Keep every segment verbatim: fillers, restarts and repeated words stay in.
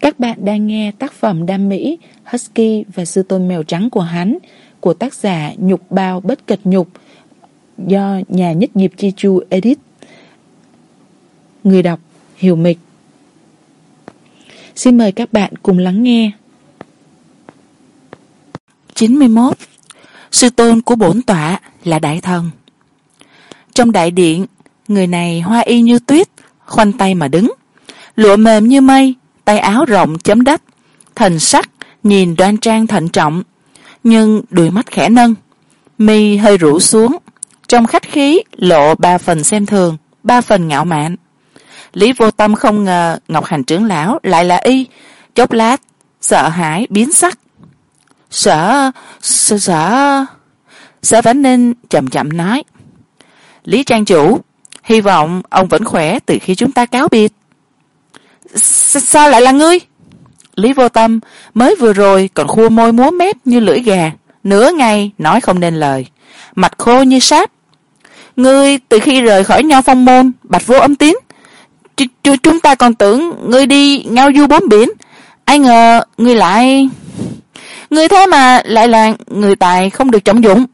Các bạn đang nghe tác phẩm đam mỹ Husky và sư tôn mèo trắng của hắn của tác giả Nhục Bao Bất Kịch Nhục do nhà nhất nghiệp Chi Chu edit. Người đọc Hiểu Mịch. Xin mời các bạn cùng lắng nghe. chín mươi mốt. Sư tôn của bổn tọa là đại thần. Trong đại điện, người này hoa y như tuyết, khoanh tay mà đứng, lụa mềm như mây, tay áo rộng chấm đất, thần sắc nhìn đoan trang thận trọng, nhưng đôi mắt khẽ nâng, mi hơi rũ xuống, trong khách khí lộ ba phần xem thường, ba phần ngạo mạn. Lý Vô Tâm không ngờ Ngọc Hành trưởng lão lại là y, chốc lát sợ hãi biến sắc. Sợ sợ sợ Sở Vãn Ninh chậm chậm nói: Lý trang chủ, hy vọng ông vẫn khỏe từ khi chúng ta cáo biệt. Sao lại là ngươi? Lý Vô Tâm mới vừa rồi còn khua môi múa mép như lưỡi gà, nửa ngày nói không nên lời, mặt khô như sáp. Ngươi từ khi rời khỏi Nho Phong môn, Bạch Vô Âm Tín, chúng ta còn tưởng ngươi đi ngao du bốn biển, ai ngờ ngươi lại ngươi thế mà lại là người tài không được trọng dụng.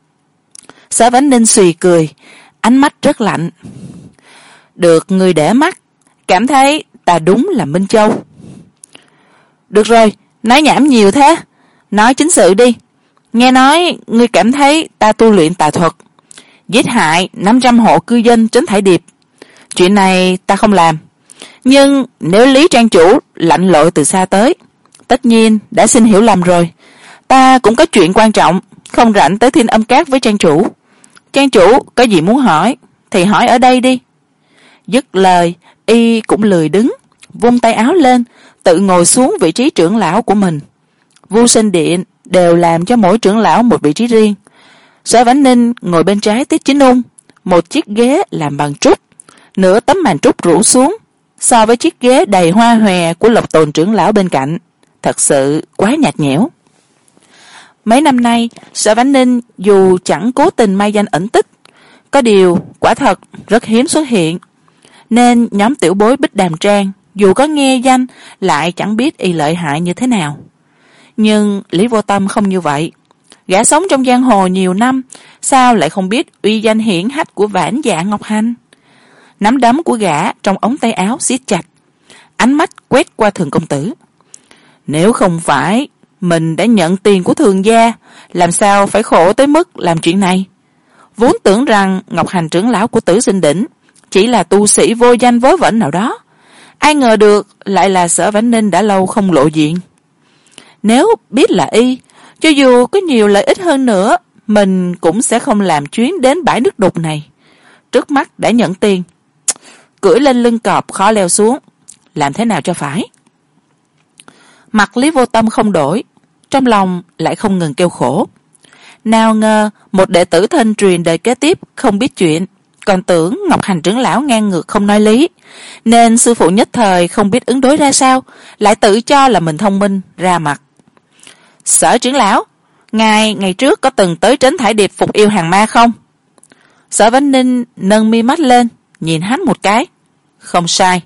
Sở Vãn Ninh xùy cười, ánh mắt rất lạnh. Được người để mắt, cảm thấy ta đúng là Minh Châu. Được rồi, nói nhảm nhiều thế, nói chính sự đi. Nghe nói ngươi cảm thấy ta tu luyện tà thuật, giết hại năm trăm hộ cư dân Trấn Thải Điệp. Chuyện này ta không làm, nhưng nếu Lý trang chủ lặn lội từ xa tới, tất nhiên đã xin hiểu lầm rồi. Ta cũng có chuyện quan trọng, không rảnh tới Thiên Âm Cát với trang chủ. Trang chủ có gì muốn hỏi thì hỏi ở đây đi. Dứt lời, y cũng lười đứng, vung tay áo lên, tự ngồi xuống vị trí trưởng lão của mình. Vu Sinh Điện đều làm cho mỗi trưởng lão một vị trí riêng. Sở Vãn Ninh ngồi bên trái Tiết Chính Ung, một chiếc ghế làm bằng trúc, nửa tấm màn trúc rủ xuống, so với chiếc ghế đầy hoa hòe của Lộc Tồn trưởng lão bên cạnh, thật sự quá nhạt nhẽo. Mấy năm nay, Sở Vãn Ninh dù chẳng cố tình mai danh ẩn tích, có điều quả thật rất hiếm xuất hiện, nên nhóm tiểu bối Bích Đàm Trang dù có nghe danh lại chẳng biết y lợi hại như thế nào. Nhưng Lý Vô Tâm không như vậy. Gã sống trong giang hồ nhiều năm, sao lại không biết uy danh hiển hách của Vãn Dạ Ngọc Hành? Nắm đấm của gã trong ống tay áo siết chặt, ánh mắt quét qua Thường công tử. Nếu không phải mình đã nhận tiền của Thường gia, làm sao phải khổ tới mức làm chuyện này? Vốn tưởng rằng Ngọc Hành trưởng lão của Tử Sinh Đỉnh chỉ là tu sĩ vô danh vớ vẩn nào đó, ai ngờ được lại là Sở Vãn Ninh đã lâu không lộ diện. Nếu biết là y, cho dù có nhiều lợi ích hơn nữa, mình cũng sẽ không làm chuyến đến bãi nước đục này. Trước mắt đã nhận tiền, cưỡi lên lưng cọp khó leo xuống, làm thế nào cho phải? Mặt Lý Vô Tâm không đổi, trong lòng lại không ngừng kêu khổ. Nào ngờ một đệ tử thân truyền đời kế tiếp không biết chuyện, còn tưởng Ngọc Hành trưởng lão ngang ngược không nói lý, nên sư phụ nhất thời không biết ứng đối ra sao, lại tự cho là mình thông minh ra mặt. Sở trưởng lão, ngài ngày trước có từng tới Trấn Thải Điệp phục yêu hàng ma không? Sở Vãn Ninh nâng mi mắt lên, nhìn hắn một cái. Không sai.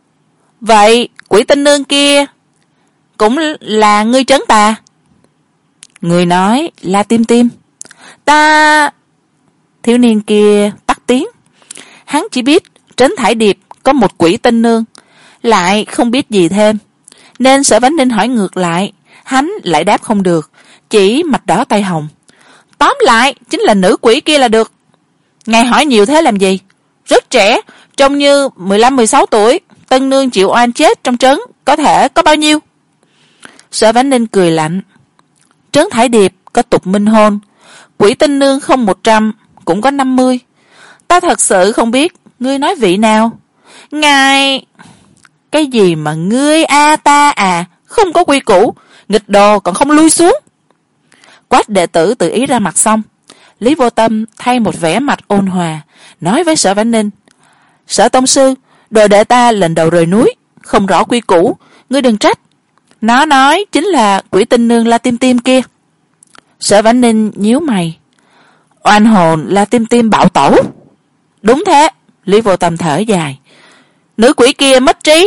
Vậy quỷ tinh nương kia cũng là ngươi trấn tà? Người nói là Tim Tim. Ta... Thiếu niên kia tắt tiếng. Hắn chỉ biết Trấn Thải Điệp có một quỷ tinh nương, lại không biết gì thêm, nên Sở Vãn Ninh hỏi ngược lại, hắn lại đáp không được, chỉ mặt đỏ tay hồng. Tóm lại chính là nữ quỷ kia là được. Ngài hỏi nhiều thế làm gì? Rất trẻ, trông như mười lăm mười sáu tuổi, tân nương chịu oan chết trong trấn có thể có bao nhiêu? Sở Vãn Ninh cười lạnh. Trấn Thải Điệp có tục minh hôn, quỷ tinh nương không một trăm cũng có năm mươi. Ta thật sự không biết ngươi nói vị nào. Ngài... Cái gì mà ngươi a ta à, không có quy củ, nghịch đồ còn không lui xuống. Quát đệ tử tự ý ra mặt xong, Lý Vô Tâm thay một vẻ mặt ôn hòa, nói với Sở Vãn Ninh: Sở tông sư, đồ đệ ta lần đầu rời núi, không rõ quy củ, ngươi đừng trách. Nó nói chính là quỷ tinh nương La Tim Tim kia. Sở Vãn Ninh nhíu mày. Oan hồn La Tim Tim bạo tẩu? Đúng thế. Lý Vô Tâm thở dài. Nữ quỷ kia mất trí,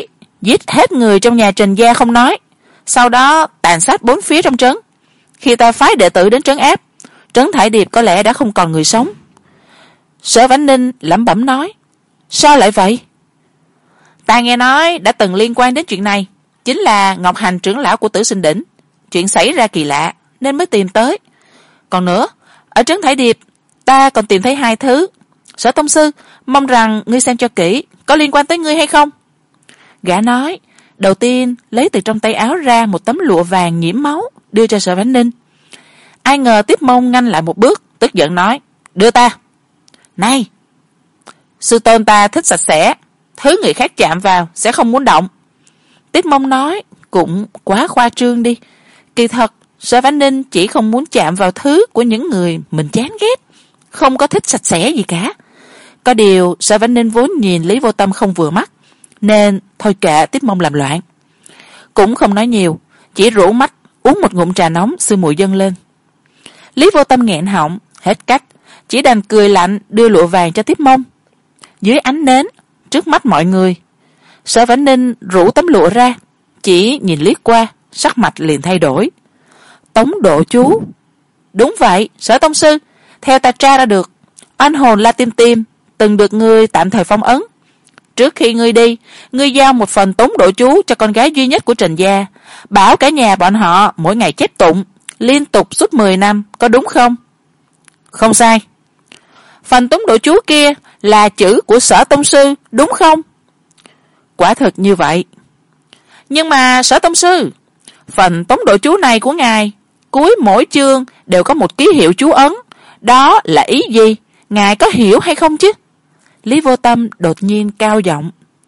giết hết người trong nhà Trần gia không nói, sau đó tàn sát bốn phía trong trấn. Khi ta phái đệ tử đến trấn áp, trấn Thải Điệp có lẽ đã không còn người sống. Sở Vãn Ninh lẩm bẩm nói, sao lại vậy? Ta nghe nói đã từng liên quan đến chuyện này, chính là Ngọc Hành trưởng lão của Tử Sinh Đỉnh. Chuyện xảy ra kỳ lạ nên mới tìm tới. Còn nữa, ở trấn Thải Điệp ta còn tìm thấy hai thứ. Sở tông sư, mong rằng ngươi xem cho kỹ, có liên quan tới ngươi hay không? Gã nói, đầu tiên lấy từ trong tay áo ra một tấm lụa vàng nhiễm máu, đưa cho Sở Vãn Ninh. Ai ngờ Tiếp Mông ngăn lại một bước, tức giận nói, đưa ta. Này, sư tôn ta thích sạch sẽ, thứ người khác chạm vào sẽ không muốn động. Tiếp Mông nói, cũng quá khoa trương đi. Kỳ thật, Sở Vãn Ninh chỉ không muốn chạm vào thứ của những người mình chán ghét, không có thích sạch sẽ gì cả. Có điều Sở Vãn Ninh vốn nhìn Lý Vô Tâm không vừa mắt, nên thôi kệ Tiếp Mông làm loạn. Cũng không nói nhiều, chỉ rũ mắt uống một ngụm trà nóng sương mùi dâng lên. Lý Vô Tâm nghẹn họng, hết cách, chỉ đành cười lạnh đưa lụa vàng cho Tiếp Mông. Dưới ánh nến, trước mắt mọi người, Sở Vãn Ninh rũ tấm lụa ra, chỉ nhìn liếc qua, sắc mặt liền thay đổi. Tống độ chú. Đúng vậy, Sở tông sư, theo ta tra ra được, oan hồn La Tim Tim từng được ngươi tạm thời phong ấn. Trước khi ngươi đi, ngươi giao một phần tống độ chú cho con gái duy nhất của Trần gia, bảo cả nhà bọn họ mỗi ngày chép tụng liên tục suốt mười năm, có đúng không? Không sai. Phần tống độ chú kia là chữ của Sở tông sư, đúng không? Quả thực như vậy. Nhưng mà Sở tông sư, phần tống độ chú này của ngài, cuối mỗi chương đều có một ký hiệu chú ấn, đó là ý gì? Ngài có hiểu hay không chứ? Lý Vô Tâm đột nhiên cao giọng.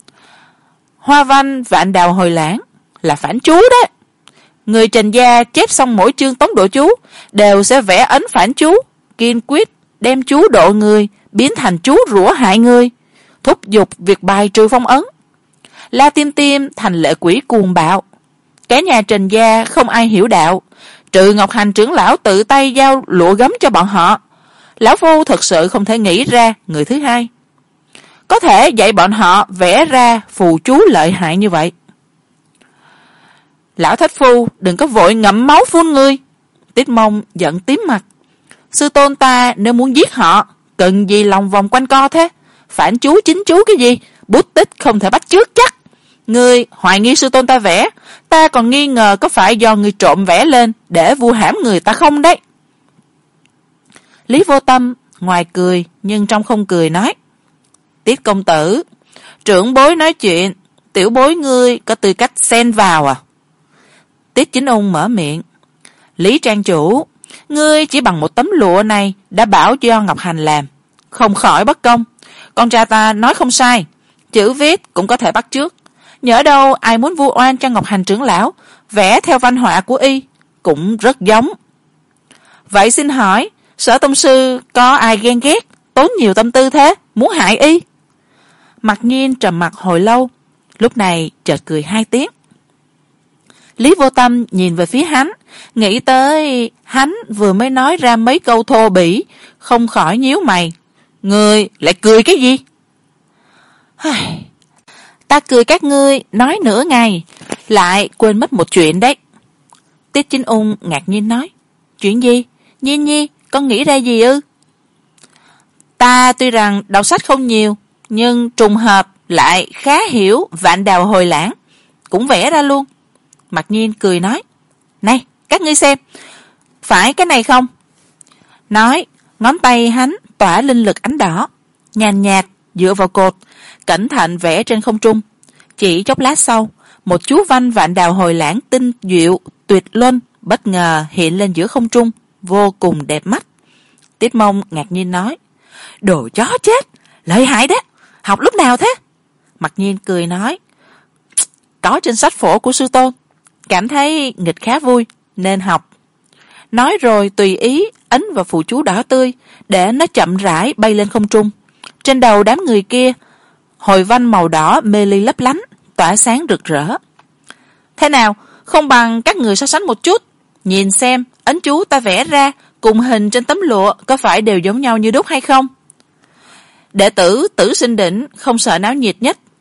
Hoa văn vạn đào hồi lãng là phản chú đó. Người Trần gia chép xong mỗi chương tống độ chú đều sẽ vẽ ấn phản chú, kiên quyết đem chú độ người biến thành chú rủa hại người, thúc giục việc bài trừ phong ấn. La Tim Tim thành lệ quỷ cuồng bạo. Cái nhà Trần gia không ai hiểu đạo, trừ Ngọc Hành trưởng lão tự tay giao lụa gấm cho bọn họ. Lão phu thật sự không thể nghĩ ra người thứ hai có thể dạy bọn họ vẽ ra phù chú lợi hại như vậy. Lão thất phu, đừng có vội ngậm máu phun ngươi. Tiết Mông giận tím mặt. Sư tôn ta nếu muốn giết họ, cần gì lòng vòng quanh co thế? Phản chú chính chú cái gì, bút tích không thể bắt chước chắc. Ngươi hoài nghi sư tôn ta vẽ, ta còn nghi ngờ có phải do ngươi trộm vẽ lên để vu hãm người ta không đấy. Lý Vô Tâm ngoài cười nhưng trong không cười nói, Tiết công tử, trưởng bối nói chuyện, tiểu bối ngươi có tư cách xen vào à? Tiết Chính Ung mở miệng, Lý trang chủ, ngươi chỉ bằng một tấm lụa này đã bảo do Ngọc Hành làm, không khỏi bất công. Con trai ta nói không sai, chữ viết cũng có thể bắt chước, nhỡ đâu ai muốn vu oan cho Ngọc Hành trưởng lão vẽ theo văn họa của y cũng rất giống. Vậy xin hỏi, Sở tông sư có ai ghen ghét, tốn nhiều tâm tư thế, muốn hại y? Mặc Nhiên trầm mặc hồi lâu, lúc này chợt cười hai tiếng. Lý Vô Tâm nhìn về phía hắn, nghĩ tới hắn vừa mới nói ra mấy câu thô bỉ, không khỏi nhíu mày. Ngươi lại cười cái gì? Ta cười các ngươi nói nửa ngày, lại quên mất một chuyện đấy. Tiết Chính Ung ngạc nhiên nói, chuyện gì? Nhiên Nhi, con nghĩ ra gì ư? Ta tuy rằng đọc sách không nhiều, nhưng trùng hợp lại khá hiểu vạn đào hồi lãng, cũng vẽ ra luôn. Mặc Nhiên cười nói, này các ngươi xem, phải cái này không? Nói, ngón tay hắn tỏa linh lực ánh đỏ, nhàn nhạt dựa vào cột, cẩn thận vẽ trên không trung. Chỉ chốc lát sau, một chú văn vạn đào hồi lãng tinh diệu tuyệt luân bất ngờ hiện lên giữa không trung, vô cùng đẹp mắt. Tiết Mông ngạc nhiên nói, đồ chó chết, lợi hại đấy, học lúc nào thế? Mặc Nhiên cười nói, có trên sách phổ của sư tôn, cảm thấy nghịch khá vui nên học. Nói rồi tùy ý ấn vào phù chú đỏ tươi để nó chậm rãi bay lên không trung. Trên đầu đám người kia, hồi văn màu đỏ mê ly lấp lánh, tỏa sáng rực rỡ. Thế nào, không bằng các người so sánh một chút, nhìn xem ấn chú ta vẽ ra cùng hình trên tấm lụa có phải đều giống nhau như đúc hay không? Đệ tử Tử Sinh Đỉnh không sợ náo nhiệt nhất,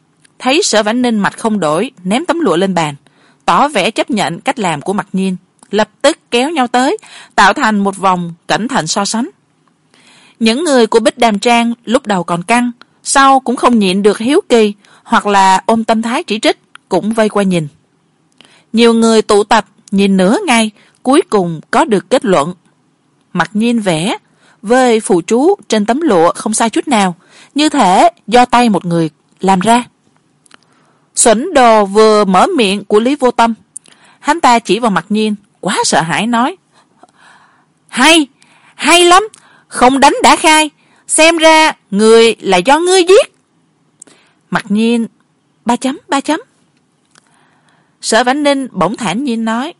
thấy Sở Vãn Ninh mặt không đổi, ném tấm lụa lên bàn, tỏ vẻ chấp nhận cách làm của Mặc Nhiên, lập tức kéo nhau tới, tạo thành một vòng cẩn thận so sánh. Những người của Bích Đàm Trang lúc đầu còn căng, sau cũng không nhịn được hiếu kỳ, hoặc là ôm tâm thái chỉ trích, cũng vây qua nhìn. Nhiều người tụ tập nhìn nửa ngày, cuối cùng có được kết luận. Mặc Nhiên vẽ với phù chú trên tấm lụa không sai chút nào, như thể do tay một người làm ra. Xuẩn đồ vừa mở miệng của Lý Vô Tâm, hắn ta chỉ vào Mặc Nhiên, quá sợ hãi nói: Hay, hay lắm, không đánh đã khai, xem ra người là do ngươi giết. Mặc Nhiên, ba chấm, ba chấm. Sở Vãn Ninh bỗng thản nhiên nói: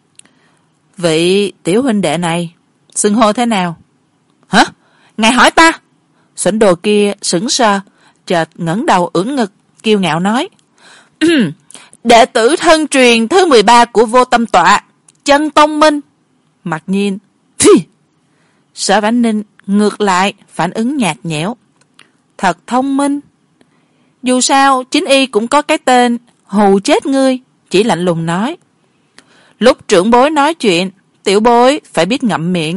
Vị tiểu huynh đệ này, xưng hô thế nào? Hả? Ngài hỏi ta? Xuẩn đồ kia sững sờ, chợt ngẩng đầu ưỡn ngực, kiêu ngạo nói: Đệ tử thân truyền thứ mười ba của Vô Tâm Tọa, Chân Tông Minh. Mặc Nhiên, phi. Sở Vãn Ninh ngược lại phản ứng nhạt nhẽo: Thật thông minh. Dù sao chính y cũng có cái tên hù chết ngươi, chỉ lạnh lùng nói: Lúc trưởng bối nói chuyện, tiểu bối phải biết ngậm miệng.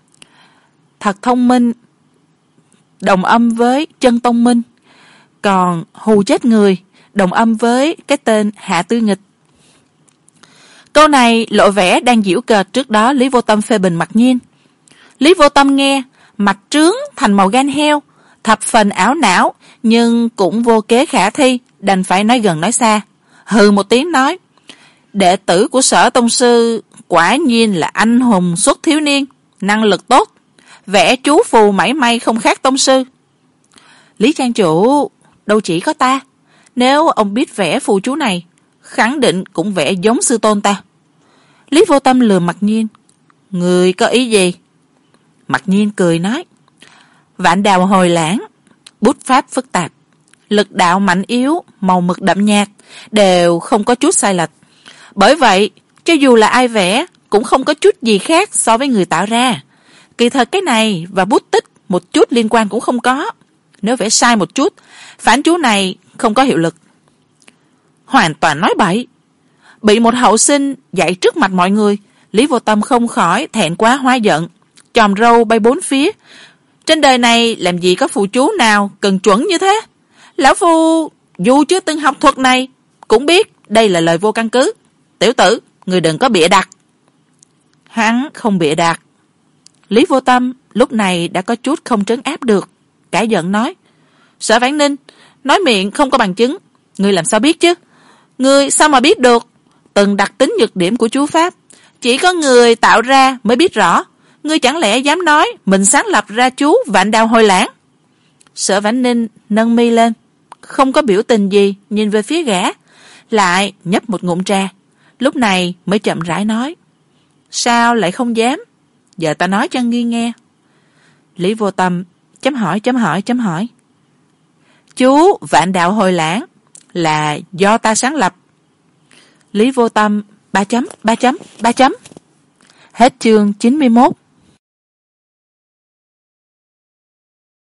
Thật thông minh đồng âm với Chân Tông Minh, còn hù chết người đồng âm với cái tên Hạ Tư Nghịch. Câu này lộ vẻ đang giễu cợt trước đó Lý Vô Tâm phê bình Mặc Nhiên. Lý Vô Tâm nghe, mặt trướng thành màu gan heo, thập phần ảo não, nhưng cũng vô kế khả thi, đành phải nói gần nói xa. Hừ một tiếng nói: Đệ tử của Sở tông sư quả nhiên là anh hùng xuất thiếu niên, năng lực tốt, vẽ chú phù mảy may không khác tông sư. Lý trang chủ, đâu chỉ có ta, nếu ông biết vẽ phù chú này, khẳng định cũng vẽ giống sư tôn ta. Lý Vô Tâm lườm Mặc Nhiên: Người có ý gì? Mặc Nhiên cười nói: Vạn đào hồi lãng, bút pháp phức tạp, lực đạo mạnh yếu, màu mực đậm nhạt, đều không có chút sai lệch. Bởi vậy, cho dù là ai vẽ, cũng không có chút gì khác so với người tạo ra. Kỳ thật cái này và bút tích một chút liên quan cũng không có. Nếu vẽ sai một chút, phản chú này không có hiệu lực. Hoàn toàn nói bậy. Bị một hậu sinh dạy trước mặt mọi người, Lý Vô Tâm không khỏi thẹn quá hóa giận, chòm râu bay bốn phía. Trên đời này làm gì có phù chú nào cần chuẩn như thế? Lão phu dù chưa từng học thuật này, cũng biết đây là lời vô căn cứ. Tiểu tử, người đừng có bịa đặt. Hắn không bịa đặt. Lý Vô Tâm lúc này đã có chút không trấn áp được, cả giận nói: Sở Vãn Ninh, nói miệng không có bằng chứng, ngươi làm sao biết chứ? Ngươi sao mà biết được? Từng đặc tính nhược điểm của chú pháp, chỉ có người tạo ra mới biết rõ. Ngươi chẳng lẽ dám nói mình sáng lập ra chú Vạn Đào Hồi Lãng? Sở Vãn Ninh nâng mi lên, không có biểu tình gì, nhìn về phía gã, lại nhấp một ngụm trà, lúc này mới chậm rãi nói: Sao lại không dám? Giờ ta nói cho ngươi nghe. Lý Vô Tâm chấm hỏi chấm hỏi chấm hỏi. Chú Vạn Đạo Hồi Lãng là do ta sáng lập. Lý Vô Tâm ba chấm ba chấm ba chấm. Hết chương chín mươi mốt.